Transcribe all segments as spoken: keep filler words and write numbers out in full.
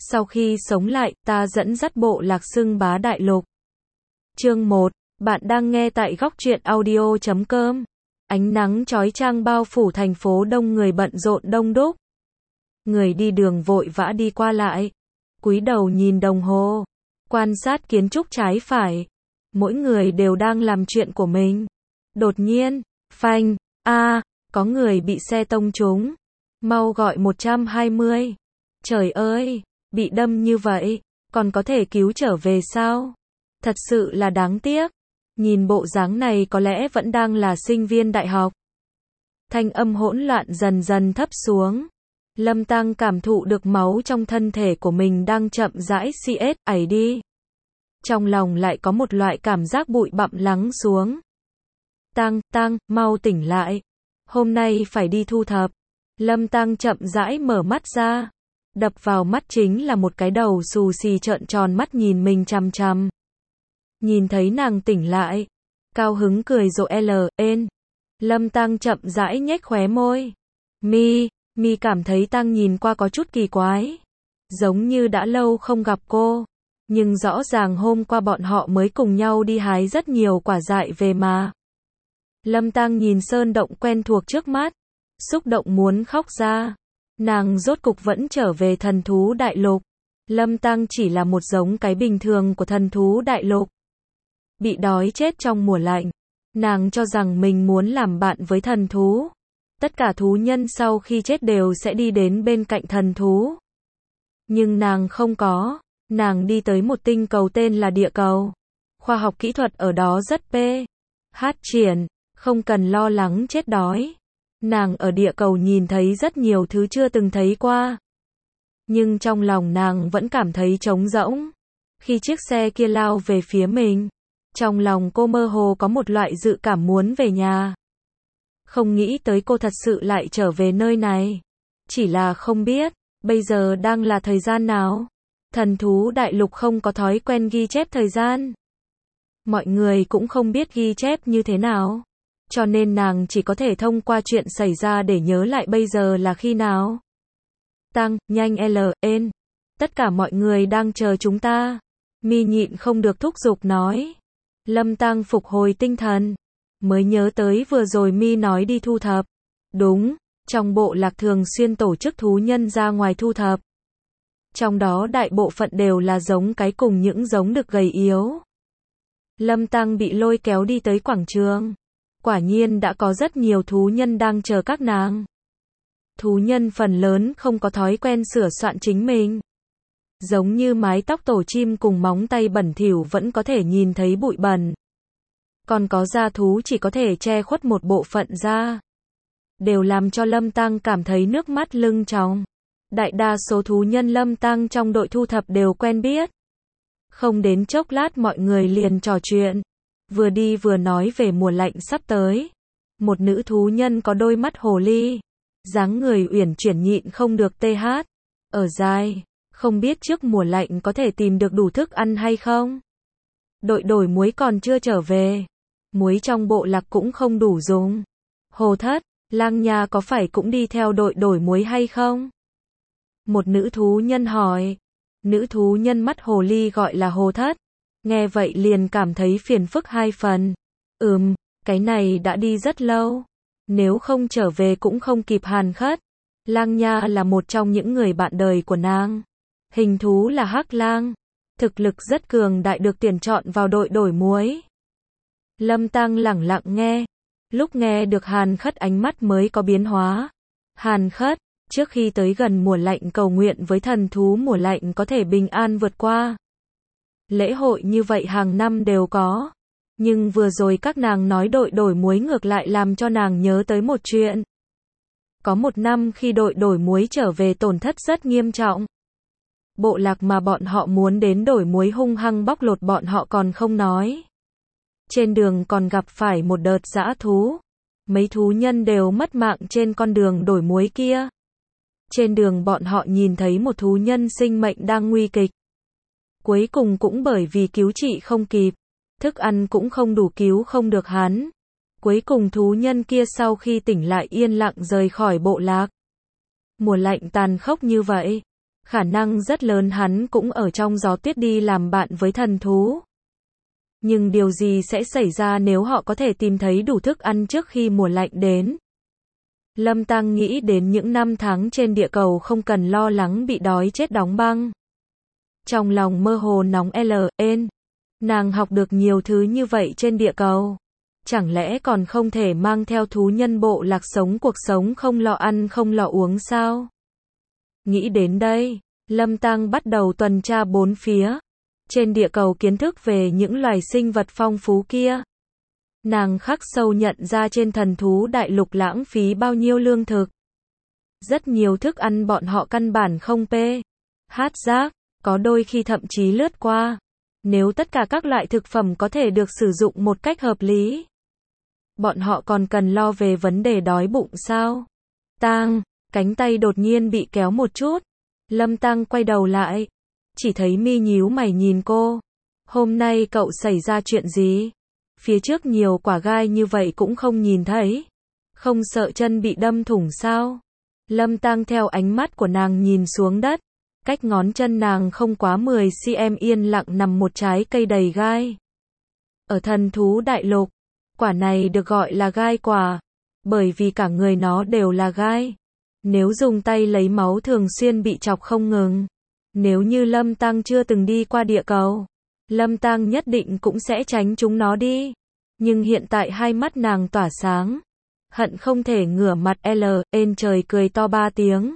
Sau khi sống lại, ta dẫn dắt bộ lạc xưng bá đại lục. Chương một, bạn đang nghe tại góc truyện audio chấm com. Ánh nắng chói chang bao phủ thành phố đông người bận rộn đông đúc. Người đi đường vội vã đi qua lại, cúi đầu nhìn đồng hồ, quan sát kiến trúc trái phải. Mỗi người đều đang làm chuyện của mình. Đột nhiên, phanh, a, có người bị xe tông trúng. Mau gọi một trăm hai mươi. Trời ơi, bị đâm như vậy, còn có thể cứu trở về sao? Thật sự là đáng tiếc. Nhìn bộ dáng này có lẽ vẫn đang là sinh viên đại học. Thanh âm hỗn loạn dần dần thấp xuống. Lâm Tăng cảm thụ được máu trong thân thể của mình đang chậm rãi xê ét ảy đi. Trong lòng lại có một loại cảm giác bụi bặm lắng xuống. Tăng, Tăng, mau tỉnh lại. Hôm nay phải đi thu thập. Lâm Tăng chậm rãi mở mắt ra. Đập vào mắt chính là một cái đầu xù xì trợn tròn mắt nhìn mình chằm chằm. Nhìn thấy nàng tỉnh lại, cao hứng cười rộ L, ên. Lâm Tăng chậm rãi nhếch khóe môi. Mi, Mi cảm thấy Tăng nhìn qua có chút kỳ quái. Giống như đã lâu không gặp cô. Nhưng rõ ràng hôm qua bọn họ mới cùng nhau đi hái rất nhiều quả dại về mà. Lâm Tăng nhìn sơn động quen thuộc trước mắt. Xúc động muốn khóc ra. Nàng rốt cục vẫn trở về thần thú đại lục. Lâm Tăng chỉ là một giống cái bình thường của thần thú đại lục. Bị đói chết trong mùa lạnh. Nàng cho rằng mình muốn làm bạn với thần thú. Tất cả thú nhân sau khi chết đều sẽ đi đến bên cạnh thần thú. Nhưng nàng không có. Nàng đi tới một tinh cầu tên là địa cầu. Khoa học kỹ thuật ở đó rất phát triển, không cần lo lắng chết đói. Nàng ở địa cầu nhìn thấy rất nhiều thứ chưa từng thấy qua. Nhưng trong lòng nàng vẫn cảm thấy trống rỗng. Khi chiếc xe kia lao về phía mình, trong lòng cô mơ hồ có một loại dự cảm muốn về nhà. Không nghĩ tới cô thật sự lại trở về nơi này. Chỉ là không biết, bây giờ đang là thời gian nào. Thần thú đại lục không có thói quen ghi chép thời gian. Mọi người cũng không biết ghi chép như thế nào. Cho nên nàng chỉ có thể thông qua chuyện xảy ra để nhớ lại bây giờ là khi nào. Tăng, nhanh L, ên. Tất cả mọi người đang chờ chúng ta. Mi nhịn không được thúc giục nói. Lâm Tăng phục hồi tinh thần. Mới nhớ tới vừa rồi Mi nói đi thu thập. Đúng, trong bộ lạc thường xuyên tổ chức thú nhân ra ngoài thu thập. Trong đó đại bộ phận đều là giống cái cùng những giống được gầy yếu. Lâm Tăng bị lôi kéo đi tới quảng trường. Quả nhiên đã có rất nhiều thú nhân đang chờ các nàng. Thú nhân phần lớn không có thói quen sửa soạn chính mình. Giống như mái tóc tổ chim cùng móng tay bẩn thỉu vẫn có thể nhìn thấy bụi bẩn. Còn có da thú chỉ có thể che khuất một bộ phận da. Đều làm cho Lâm Tăng cảm thấy nước mắt lưng tròng. Đại đa số thú nhân Lâm Tăng trong đội thu thập đều quen biết. Không đến chốc lát mọi người liền trò chuyện. Vừa đi vừa nói về mùa lạnh sắp tới. Một nữ thú nhân có đôi mắt hồ ly. Dáng người uyển chuyển nhịn không được tê hát. Ở dài, không biết trước mùa lạnh có thể tìm được đủ thức ăn hay không? Đội đổi muối còn chưa trở về. Muối trong bộ lạc cũng không đủ dùng. Hồ Thất, Lang Nha có phải cũng đi theo đội đổi muối hay không? Một nữ thú nhân hỏi. Nữ thú nhân mắt hồ ly gọi là Hồ Thất. Nghe vậy liền cảm thấy phiền phức hai phần. Ừm, cái này đã đi rất lâu. Nếu không trở về cũng không kịp Hàn Khất. Lang Nha là một trong những người bạn đời của nàng. Hình thú là hắc lang. Thực lực rất cường đại được tuyển chọn vào đội đổi muối. Lâm Tăng lẳng lặng nghe. Lúc nghe được Hàn Khất ánh mắt mới có biến hóa. Hàn Khất, trước khi tới gần mùa lạnh cầu nguyện với thần thú mùa lạnh có thể bình an vượt qua. Lễ hội như vậy hàng năm đều có. Nhưng vừa rồi các nàng nói đội đổi muối ngược lại làm cho nàng nhớ tới một chuyện. Có một năm khi đội đổi muối trở về tổn thất rất nghiêm trọng. Bộ lạc mà bọn họ muốn đến đổi muối hung hăng bóc lột bọn họ còn không nói. Trên đường còn gặp phải một đợt dã thú. Mấy thú nhân đều mất mạng trên con đường đổi muối kia. Trên đường bọn họ nhìn thấy một thú nhân sinh mệnh đang nguy kịch. Cuối cùng cũng bởi vì cứu trị không kịp. Thức ăn cũng không đủ cứu không được hắn. Cuối cùng thú nhân kia sau khi tỉnh lại yên lặng rời khỏi bộ lạc. Mùa lạnh tàn khốc như vậy. khả năng rất lớn hắn cũng ở trong gió tuyết đi làm bạn với thần thú. Nhưng điều gì sẽ xảy ra nếu họ có thể tìm thấy đủ thức ăn trước khi mùa lạnh đến? Lâm Tăng nghĩ đến những năm tháng trên địa cầu không cần lo lắng bị đói chết đóng băng. Trong lòng mơ hồ nóng lên, nàng học được nhiều thứ như vậy trên địa cầu. Chẳng lẽ còn không thể mang theo thú nhân bộ lạc sống cuộc sống không lo ăn không lo uống sao? Nghĩ đến đây, Lâm Tăng bắt đầu tuần tra bốn phía. Trên địa cầu kiến thức về những loài sinh vật phong phú kia. Nàng khắc sâu nhận ra trên thần thú đại lục lãng phí bao nhiêu lương thực. Rất nhiều thức ăn bọn họ căn bản không pê. Hát rác, có đôi khi thậm chí lướt qua. Nếu tất cả các loại thực phẩm có thể được sử dụng một cách hợp lý, bọn họ còn cần lo về vấn đề đói bụng sao? Tang, cánh tay đột nhiên bị kéo một chút. Lâm Tăng quay đầu lại. Chỉ thấy Mi nhíu mày nhìn cô. Hôm nay cậu xảy ra chuyện gì? Phía trước nhiều quả gai như vậy cũng không nhìn thấy. Không sợ chân bị đâm thủng sao? Lâm Tăng theo ánh mắt của nàng nhìn xuống đất. Cách ngón chân nàng không quá mười xăng-ti-mét yên lặng nằm một trái cây đầy gai. Ở thần thú đại lục, quả này được gọi là gai quả, bởi vì cả người nó đều là gai. Nếu dùng tay lấy máu thường xuyên bị chọc không ngừng. Nếu như Lâm Tăng chưa từng đi qua địa cầu, Lâm Tăng nhất định cũng sẽ tránh chúng nó đi. Nhưng hiện tại hai mắt nàng tỏa sáng, hận không thể ngửa mặt lên trời cười to ba tiếng.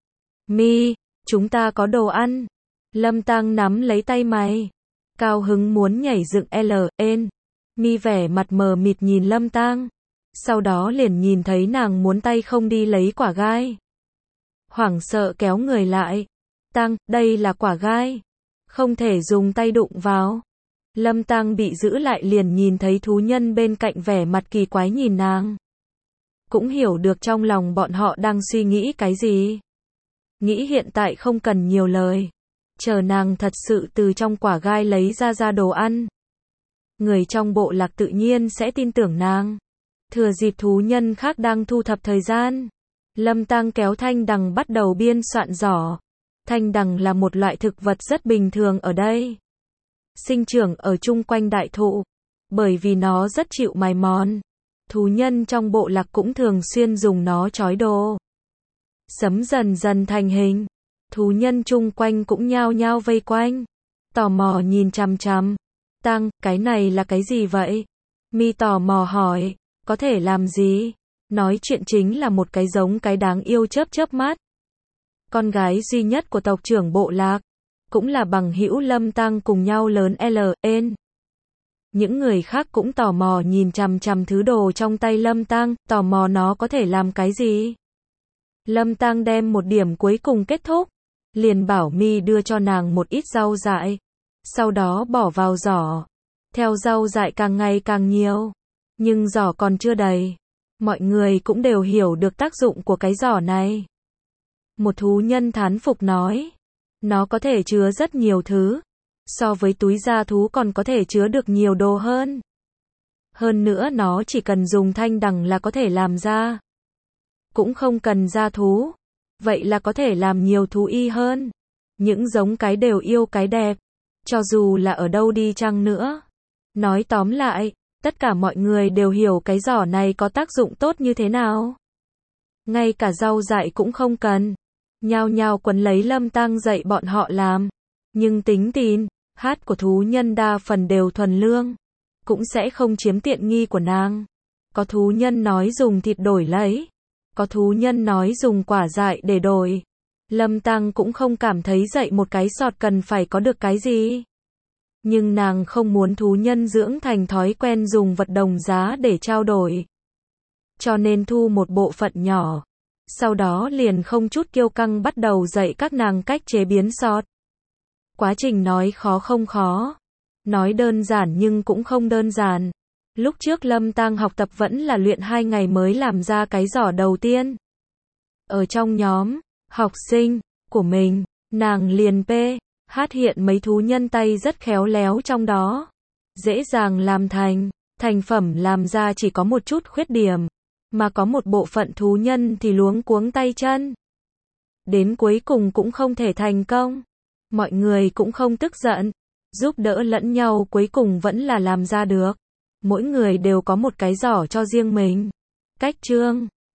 Mi, chúng ta có đồ ăn. Lâm Tăng nắm lấy tay mày, cao hứng muốn nhảy dựng lên. Mi vẻ mặt mờ mịt nhìn Lâm Tăng, sau đó liền nhìn thấy nàng muốn tay không đi lấy quả gai. Hoảng sợ kéo người lại. Tăng, đây là quả gai, không thể dùng tay đụng vào. Lâm Tăng bị giữ lại liền nhìn thấy thú nhân bên cạnh vẻ mặt kỳ quái nhìn nàng. Cũng hiểu được trong lòng bọn họ đang suy nghĩ cái gì. Nghĩ hiện tại không cần nhiều lời. Chờ nàng thật sự từ trong quả gai lấy ra ra đồ ăn. Người trong bộ lạc tự nhiên sẽ tin tưởng nàng. Thừa dịp thú nhân khác đang thu thập thời gian, Lâm Tăng kéo thanh đằng bắt đầu biên soạn giỏ. Thanh đằng là một loại thực vật rất bình thường ở đây. Sinh trưởng ở chung quanh đại thụ. Bởi vì nó rất chịu mài mòn. Thú nhân trong bộ lạc cũng thường xuyên dùng nó trói đồ. Sấm dần dần thành hình. Thú nhân chung quanh cũng nhao nhao vây quanh. Tò mò nhìn chằm chằm. Tăng, cái này là cái gì vậy? Mi tò mò hỏi, có thể làm gì? Nói chuyện chính là một cái giống cái đáng yêu chớp chớp mắt. Con gái duy nhất của tộc trưởng bộ lạc, cũng là bằng hữu Lâm Tăng cùng nhau lớn lên. Những người khác cũng tò mò nhìn chằm chằm thứ đồ trong tay Lâm Tăng, tò mò nó có thể làm cái gì. Lâm Tăng đem một điểm cuối cùng kết thúc, liền bảo Mi đưa cho nàng một ít rau dại, sau đó bỏ vào giỏ. Theo rau dại càng ngày càng nhiều, nhưng giỏ còn chưa đầy. Mọi người cũng đều hiểu được tác dụng của cái giỏ này. Một thú nhân thán phục nói, nó có thể chứa rất nhiều thứ, so với túi da thú còn có thể chứa được nhiều đồ hơn. Hơn nữa nó chỉ cần dùng thanh đằng là có thể làm ra. Cũng không cần da thú, vậy là có thể làm nhiều thú y hơn. Những giống cái đều yêu cái đẹp, cho dù là ở đâu đi chăng nữa. Nói tóm lại, tất cả mọi người đều hiểu cái giỏ này có tác dụng tốt như thế nào. Ngay cả rau dại cũng không cần. Nhao nhao quấn lấy Lâm Tăng dạy bọn họ làm. Nhưng tính tin, hát của thú nhân đa phần đều thuần lương, cũng sẽ không chiếm tiện nghi của nàng. Có thú nhân nói dùng thịt đổi lấy, có thú nhân nói dùng quả dại để đổi. Lâm Tăng cũng không cảm thấy dạy một cái sọt cần phải có được cái gì. Nhưng nàng không muốn thú nhân dưỡng thành thói quen dùng vật đồng giá để trao đổi. Cho nên thu một bộ phận nhỏ. Sau đó liền không chút kiêu căng bắt đầu dạy các nàng cách chế biến sọt. Quá trình nói khó không khó. Nói đơn giản nhưng cũng không đơn giản. Lúc trước Lâm Tăng học tập vẫn là luyện hai ngày mới làm ra cái giỏ đầu tiên. Ở trong nhóm học sinh của mình, nàng liền pê hát hiện mấy thú nhân tay rất khéo léo trong đó. Dễ dàng làm thành, thành phẩm làm ra chỉ có một chút khuyết điểm, mà có một bộ phận thú nhân thì luống cuống tay chân. đến cuối cùng cũng không thể thành công. Mọi người cũng không tức giận, giúp đỡ lẫn nhau cuối cùng vẫn là làm ra được. Mỗi người đều có một cái giỏ cho riêng mình. Cách chương